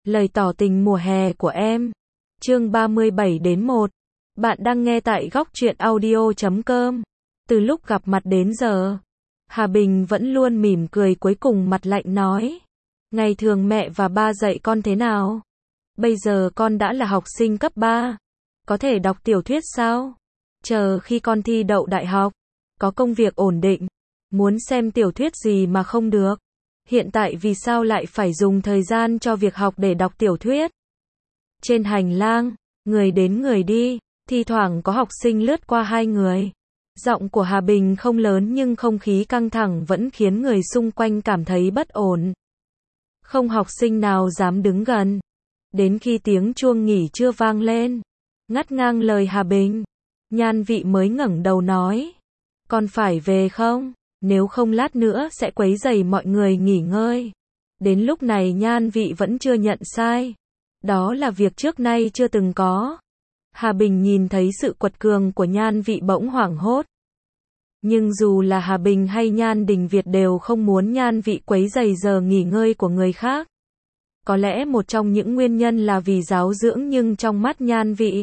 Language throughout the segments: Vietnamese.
Lời tỏ tình mùa hè của em. Chương 37-1. Bạn đang nghe tại góc truyện audio.com. Từ lúc gặp mặt đến giờ, Hà Bình vẫn luôn mỉm cười, cuối cùng mặt lạnh nói: ngày thường mẹ và ba dạy con thế nào? Bây giờ con đã là học sinh cấp 3, có thể đọc tiểu thuyết sao? Chờ khi con thi đậu đại học, có công việc ổn định, muốn xem tiểu thuyết gì mà không được? Hiện tại vì sao lại phải dùng thời gian cho việc học để đọc tiểu thuyết? Trên hành lang, người đến người đi, thi thoảng có học sinh lướt qua hai người. Giọng của Hà Bình không lớn nhưng không khí căng thẳng vẫn khiến người xung quanh cảm thấy bất ổn. Không học sinh nào dám đứng gần. Đến khi tiếng chuông nghỉ trưa vang lên, ngắt ngang lời Hà Bình, Nhan Vị mới ngẩng đầu nói: con phải về không? Nếu không lát nữa sẽ quấy rầy mọi người nghỉ ngơi. Đến lúc này Nhan Vị vẫn chưa nhận sai. Đó là việc trước nay chưa từng có. Hà Bình nhìn thấy sự quật cường của Nhan Vị bỗng hoảng hốt. Nhưng dù là Hà Bình hay Nhan Đình Việt đều không muốn Nhan Vị quấy rầy giờ nghỉ ngơi của người khác. Có lẽ một trong những nguyên nhân là vì giáo dưỡng, nhưng trong mắt Nhan Vị,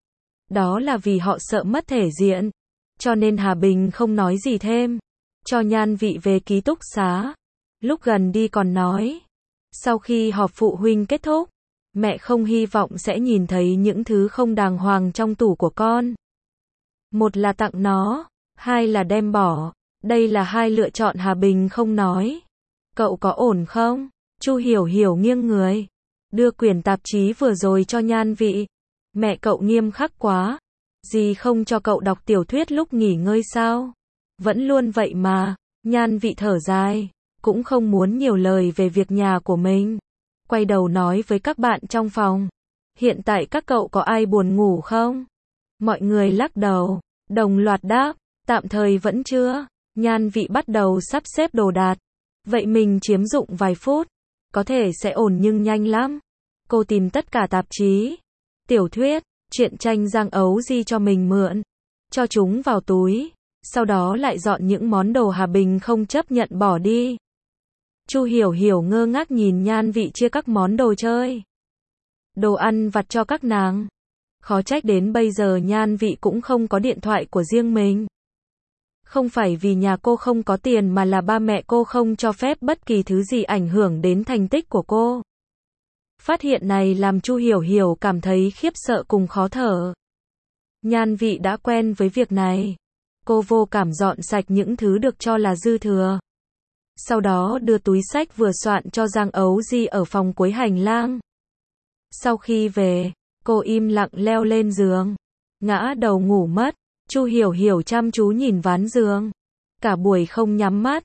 đó là vì họ sợ mất thể diện. Cho nên Hà Bình không nói gì thêm, cho Nhan Vị về ký túc xá. Lúc gần đi còn nói: sau khi họp phụ huynh kết thúc, mẹ không hy vọng sẽ nhìn thấy những thứ không đàng hoàng trong tủ của con. Một là tặng nó, hai là đem bỏ. Đây là hai lựa chọn. Hà Bình không nói. Cậu có ổn không? Chu Hiểu Hiểu nghiêng người, đưa quyển tạp chí vừa rồi cho Nhan Vị. Mẹ cậu nghiêm khắc quá. Dì không cho cậu đọc tiểu thuyết lúc nghỉ ngơi sao? Vẫn luôn vậy mà. Nhan Vị thở dài, cũng không muốn nhiều lời về việc nhà của mình. Quay đầu nói với các bạn trong phòng: hiện tại các cậu có ai buồn ngủ không? Mọi người lắc đầu, đồng loạt đáp: tạm thời vẫn chưa. Nhan Vị bắt đầu sắp xếp đồ đạc. Vậy mình chiếm dụng vài phút, có thể sẽ ổn nhưng nhanh lắm. Cô tìm tất cả tạp chí, tiểu thuyết, truyện tranh Giang Ấu Di cho mình mượn, cho chúng vào túi, sau đó lại dọn những món đồ Hà Bình không chấp nhận bỏ đi. Chu Hiểu Hiểu ngơ ngác nhìn Nhan Vị chia các món đồ chơi, đồ ăn vặt cho các nàng. Khó trách đến bây giờ Nhan Vị cũng không có điện thoại của riêng mình. Không phải vì nhà cô không có tiền mà là ba mẹ cô không cho phép bất kỳ thứ gì ảnh hưởng đến thành tích của cô. Phát hiện này làm Chu Hiểu Hiểu cảm thấy khiếp sợ cùng khó thở. Nhan Vị đã quen với việc này. Cô vô cảm dọn sạch những thứ được cho là dư thừa. Sau đó đưa túi sách vừa soạn cho Giang Ấu Di ở phòng cuối hành lang. Sau khi về, cô im lặng leo lên giường, ngã đầu ngủ mất. Chu Hiểu Hiểu chăm chú nhìn ván giường, cả buổi không nhắm mắt.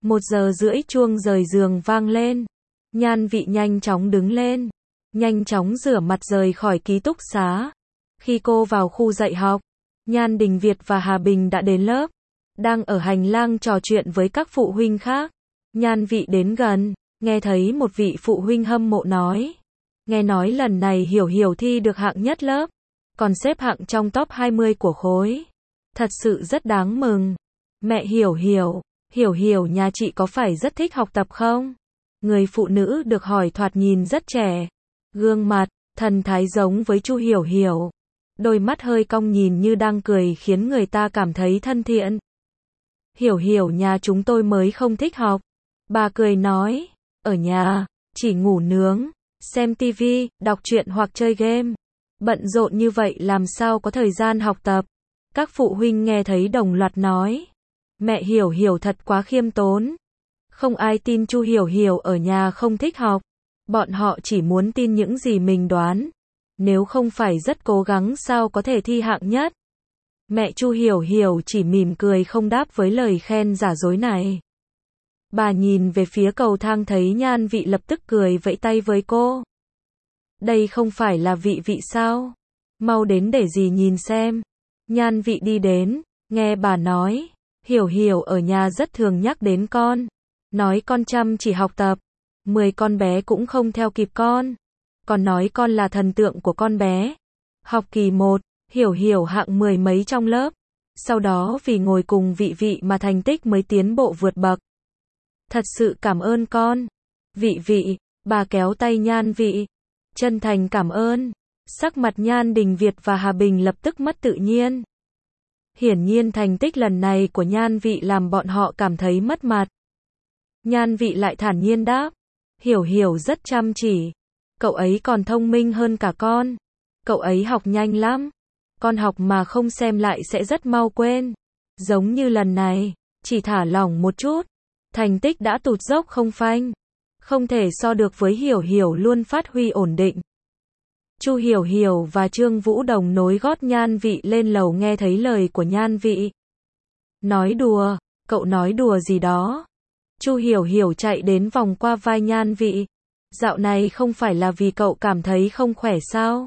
1:30 chuông rời giường vang lên. Nhan Vị nhanh chóng đứng lên, nhanh chóng rửa mặt rời khỏi ký túc xá. Khi cô vào khu dạy học, Nhan Đình Việt và Hà Bình đã đến lớp, đang ở hành lang trò chuyện với các phụ huynh khác. Nhan Vị đến gần, nghe thấy một vị phụ huynh hâm mộ nói: nghe nói lần này Hiểu Hiểu thi được hạng nhất lớp, còn xếp hạng trong top 20 của khối. Thật sự rất đáng mừng. Mẹ Hiểu Hiểu, Hiểu Hiểu nhà chị có phải rất thích học tập không? Người phụ nữ được hỏi thoạt nhìn rất trẻ, gương mặt, thần thái giống với Chu Hiểu Hiểu. Đôi mắt hơi cong nhìn như đang cười khiến người ta cảm thấy thân thiện. Hiểu Hiểu nhà chúng tôi mới không thích học. Bà cười nói, ở nhà, chỉ ngủ nướng, xem tivi, đọc truyện hoặc chơi game. Bận rộn như vậy làm sao có thời gian học tập. Các phụ huynh nghe thấy đồng loạt nói, mẹ Hiểu Hiểu thật quá khiêm tốn. Không ai tin Chu Hiểu Hiểu ở nhà không thích học. Bọn họ chỉ muốn tin những gì mình đoán. Nếu không phải rất cố gắng sao có thể thi hạng nhất. Mẹ Chu Hiểu Hiểu chỉ mỉm cười không đáp với lời khen giả dối này. Bà nhìn về phía cầu thang thấy Nhan Vị lập tức cười vẫy tay với cô. Đây không phải là Vị Vị sao? Mau đến để dì nhìn xem. Nhan Vị đi đến, nghe bà nói, Hiểu Hiểu ở nhà rất thường nhắc đến con. Nói con chăm chỉ học tập. 10 con bé cũng không theo kịp con. Còn nói con là thần tượng của con bé. Học kỳ 1, Hiểu Hiểu hạng 10 mấy trong lớp. Sau đó vì ngồi cùng Vị Vị mà thành tích mới tiến bộ vượt bậc. Thật sự cảm ơn con. Vị Vị, bà kéo tay Nhan Vị. Chân thành cảm ơn. Sắc mặt Nhan Đình Việt và Hà Bình lập tức mất tự nhiên. Hiển nhiên thành tích lần này của Nhan Vị làm bọn họ cảm thấy mất mặt. Nhan Vị lại thản nhiên đáp. Hiểu Hiểu rất chăm chỉ. Cậu ấy còn thông minh hơn cả con. Cậu ấy học nhanh lắm. Con học mà không xem lại sẽ rất mau quên. Giống như lần này, chỉ thả lỏng một chút. Thành tích đã tụt dốc không phanh. Không thể so được với Hiểu Hiểu luôn phát huy ổn định. Chu Hiểu Hiểu và Trương Vũ Đồng nối gót Nhan Vị lên lầu nghe thấy lời của Nhan Vị. Nói đùa, cậu nói đùa gì đó? Chu Hiểu Hiểu chạy đến vòng qua vai Nhan Vị. Dạo này không phải là vì cậu cảm thấy không khỏe sao?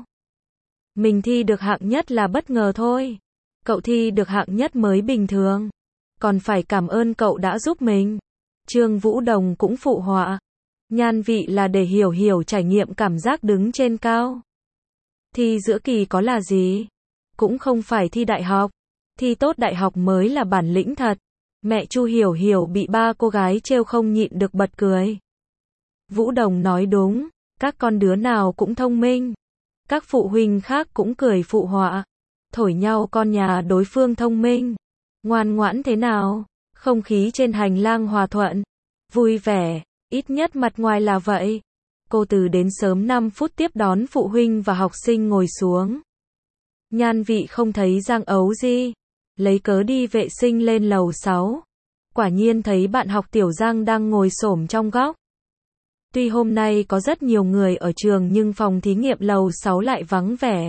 Mình thi được hạng nhất là bất ngờ thôi. Cậu thi được hạng nhất mới bình thường. Còn phải cảm ơn cậu đã giúp mình. Trương Vũ Đồng cũng phụ họa. Nhan Vị là để Hiểu Hiểu trải nghiệm cảm giác đứng trên cao. Thi giữa kỳ có là gì? Cũng không phải thi đại học. Thi tốt đại học mới là bản lĩnh thật. Mẹ Chu Hiểu Hiểu bị ba cô gái trêu không nhịn được bật cười. Vũ Đồng nói đúng, các con đứa nào cũng thông minh. Các phụ huynh khác cũng cười phụ họa. Thổi nhau con nhà đối phương thông minh. Ngoan ngoãn thế nào? Không khí trên hành lang hòa thuận. Vui vẻ, ít nhất mặt ngoài là vậy. Cô Từ đến sớm 5 phút tiếp đón phụ huynh và học sinh ngồi xuống. Nhan Vị không thấy Giang Ấu Di. Lấy cớ đi vệ sinh lên lầu 6. Quả nhiên thấy bạn học tiểu Giang đang ngồi xổm trong góc. Tuy hôm nay có rất nhiều người ở trường nhưng phòng thí nghiệm lầu 6 lại vắng vẻ.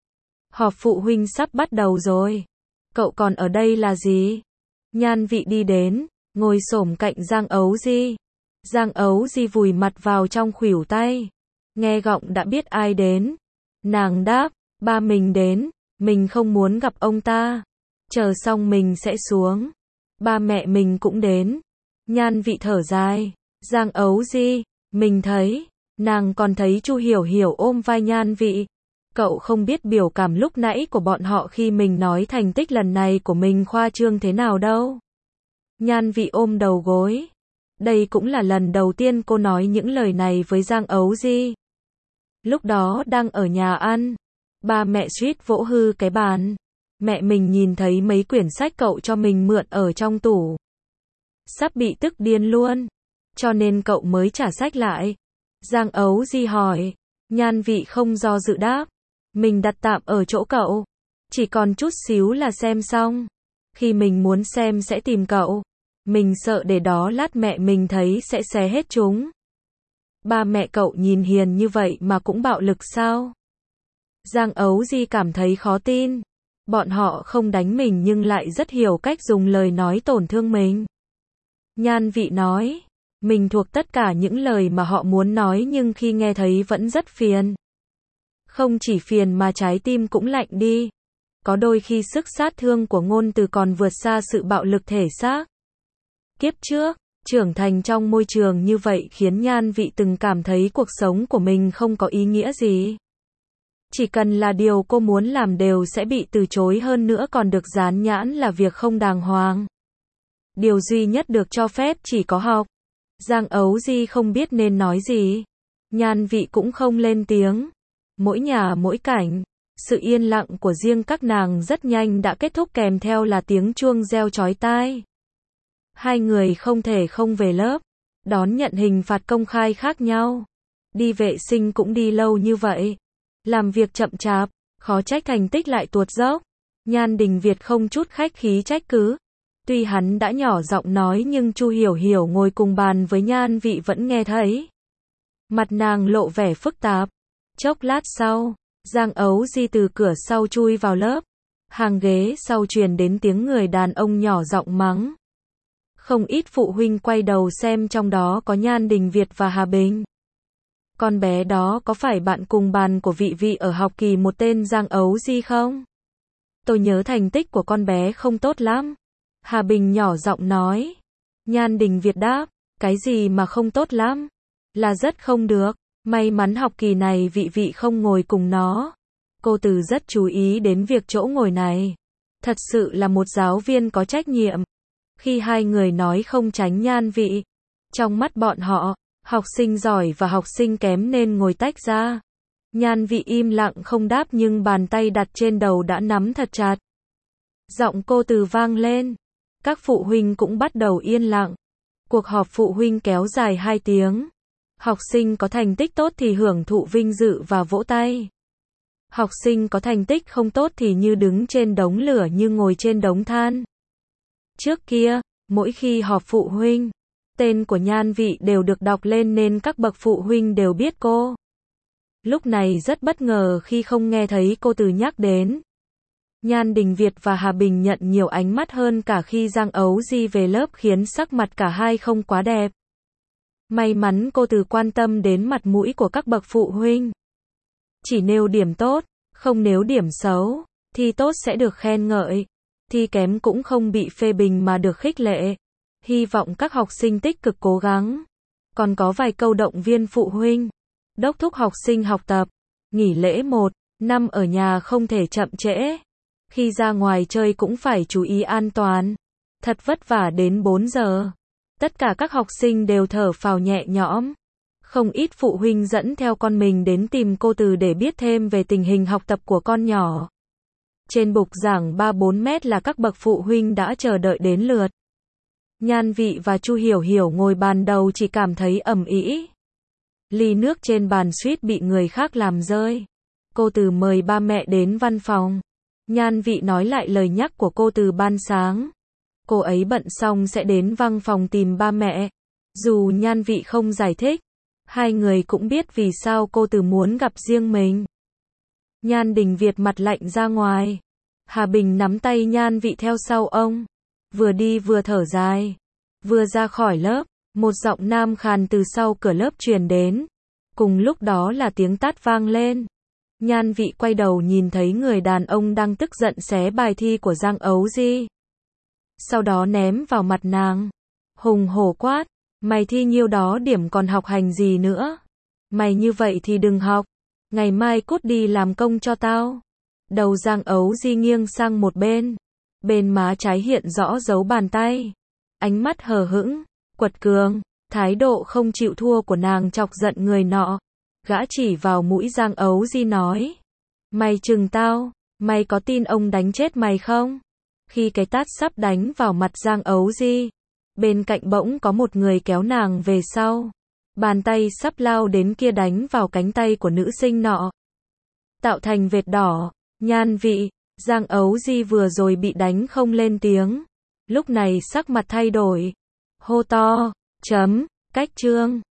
Họp phụ huynh sắp bắt đầu rồi. Cậu còn ở đây là gì? Nhan Vị đi đến, ngồi xổm cạnh Giang Ấu Di. Giang Ấu Di vùi mặt vào trong khuỷu tay. Nghe giọng đã biết ai đến. Nàng đáp, ba mình đến, mình không muốn gặp ông ta. Chờ xong mình sẽ xuống. Ba mẹ mình cũng đến. Nhan Vị thở dài. Giang Ấu Di, mình thấy, nàng còn thấy Chu Hiểu Hiểu ôm vai Nhan Vị. Cậu không biết biểu cảm lúc nãy của bọn họ khi mình nói thành tích lần này của mình khoa trương thế nào đâu. Nhan Vị ôm đầu gối. Đây cũng là lần đầu tiên cô nói những lời này với Giang Ấu Di. Lúc đó đang ở nhà ăn. Ba mẹ suýt vỗ hư cái bàn. Mẹ mình nhìn thấy mấy quyển sách cậu cho mình mượn ở trong tủ. Sắp bị tức điên luôn. Cho nên cậu mới trả sách lại. Giang Ấu Di hỏi. Nhan Vị không do dự đáp. Mình đặt tạm ở chỗ cậu. Chỉ còn chút xíu là xem xong. Khi mình muốn xem sẽ tìm cậu. Mình sợ để đó lát mẹ mình thấy sẽ xé hết chúng. Ba mẹ cậu nhìn hiền như vậy mà cũng bạo lực sao? Giang Ấu Di cảm thấy khó tin. Bọn họ không đánh mình nhưng lại rất hiểu cách dùng lời nói tổn thương mình. Nhan Vị nói. Mình thuộc tất cả những lời mà họ muốn nói nhưng khi nghe thấy vẫn rất phiền. Không chỉ phiền mà trái tim cũng lạnh đi. Có đôi khi sức sát thương của ngôn từ còn vượt xa sự bạo lực thể xác. Kiếp trước, trưởng thành trong môi trường như vậy khiến Nhan Vị từng cảm thấy cuộc sống của mình không có ý nghĩa gì. Chỉ cần là điều cô muốn làm đều sẽ bị từ chối, hơn nữa còn được dán nhãn là việc không đàng hoàng. Điều duy nhất được cho phép chỉ có học. Giang Ấu Di không biết nên nói gì. Nhan Vị cũng không lên tiếng. Mỗi nhà mỗi cảnh. Sự yên lặng của riêng các nàng rất nhanh đã kết thúc kèm theo là tiếng chuông reo chói tai. Hai người không thể không về lớp. Đón nhận hình phạt công khai khác nhau. Đi vệ sinh cũng đi lâu như vậy. Làm việc chậm chạp. Khó trách thành tích lại tuột dốc. Nhan Đình Việt không chút khách khí trách cứ. Tuy hắn đã nhỏ giọng nói nhưng Chu Hiểu Hiểu ngồi cùng bàn với Nhan Vị vẫn nghe thấy. Mặt nàng lộ vẻ phức tạp. Chốc lát sau, Giang Ấu Di từ cửa sau chui vào lớp. Hàng ghế sau truyền đến tiếng người đàn ông nhỏ giọng mắng. Không ít phụ huynh quay đầu xem trong đó có Nhan Đình Việt và Hà Bình. Con bé đó có phải bạn cùng bàn của Vị ở học kỳ một tên Giang Ấu Di không? Tôi nhớ thành tích của con bé không tốt lắm. Hà Bình nhỏ giọng nói. Nhan Đình Việt đáp. Cái gì mà không tốt lắm? Là rất không được. May mắn học kỳ này Vị không ngồi cùng nó. Cô Từ rất chú ý đến việc chỗ ngồi này. Thật sự là một giáo viên có trách nhiệm. Khi hai người nói không tránh Nhan Vị. Trong mắt bọn họ, học sinh giỏi và học sinh kém nên ngồi tách ra. Nhan Vị im lặng không đáp nhưng bàn tay đặt trên đầu đã nắm thật chặt. Giọng cô Từ vang lên. Các phụ huynh cũng bắt đầu yên lặng. Cuộc họp phụ huynh kéo dài 2 tiếng. Học sinh có thành tích tốt thì hưởng thụ vinh dự và vỗ tay. Học sinh có thành tích không tốt thì như đứng trên đống lửa như ngồi trên đống than. Trước kia, mỗi khi họp phụ huynh, tên của Nhan Vị đều được đọc lên nên các bậc phụ huynh đều biết cô. Lúc này rất bất ngờ khi không nghe thấy cô Từ nhắc đến. Nhan Đình Việt và Hà Bình nhận nhiều ánh mắt hơn cả khi Giang Ấu Di về lớp khiến sắc mặt cả hai không quá đẹp. May mắn cô Từ quan tâm đến mặt mũi của các bậc phụ huynh. Chỉ nêu điểm tốt, không nêu điểm xấu. Thi tốt sẽ được khen ngợi, thi kém cũng không bị phê bình mà được khích lệ. Hy vọng các học sinh tích cực cố gắng. Còn có vài câu động viên phụ huynh, đốc thúc học sinh học tập. Nghỉ lễ 1 năm ở nhà không thể chậm trễ. Khi ra ngoài chơi cũng phải chú ý an toàn. Thật vất vả đến 4 giờ. Tất cả các học sinh đều thở phào nhẹ nhõm. Không ít phụ huynh dẫn theo con mình đến tìm cô Từ để biết thêm về tình hình học tập của con nhỏ. Trên bục giảng 3-4 mét là các bậc phụ huynh đã chờ đợi đến lượt. Nhan Vị và Chu Hiểu Hiểu ngồi bàn đầu chỉ cảm thấy ầm ĩ. Ly nước trên bàn suýt bị người khác làm rơi. Cô Từ mời ba mẹ đến văn phòng. Nhan Vị nói lại lời nhắc của cô Từ ban sáng. Cô ấy bận xong sẽ đến văn phòng tìm ba mẹ. Dù Nhan Vị không giải thích, hai người cũng biết vì sao cô Từ muốn gặp riêng mình. Nhan Đình Việt mặt lạnh ra ngoài. Hà Bình nắm tay Nhan Vị theo sau ông. Vừa đi vừa thở dài. Vừa ra khỏi lớp, một giọng nam khàn từ sau cửa lớp truyền đến. Cùng lúc đó là tiếng tát vang lên. Nhan Vị quay đầu nhìn thấy người đàn ông đang tức giận xé bài thi của Giang Ấu Di. Sau đó ném vào mặt nàng. Hùng hổ quát, mày thi nhiêu đó điểm còn học hành gì nữa. Mày như vậy thì đừng học. Ngày mai cút đi làm công cho tao. Đầu Giang Ấu Di nghiêng sang một bên. Bên má trái hiện rõ dấu bàn tay. Ánh mắt hờ hững, quật cường. Thái độ không chịu thua của nàng chọc giận người nọ. Gã chỉ vào mũi Giang Ấu Di nói. Mày chừng tao, mày có tin ông đánh chết mày không? Khi cái tát sắp đánh vào mặt Giang Ấu Di, bên cạnh bỗng có một người kéo nàng về sau. Bàn tay sắp lao đến kia đánh vào cánh tay của nữ sinh nọ. Tạo thành vệt đỏ. Nhan Vị, Giang Ấu Di vừa rồi bị đánh không lên tiếng. Lúc này sắc mặt thay đổi. Hô to, chấm, cách chương.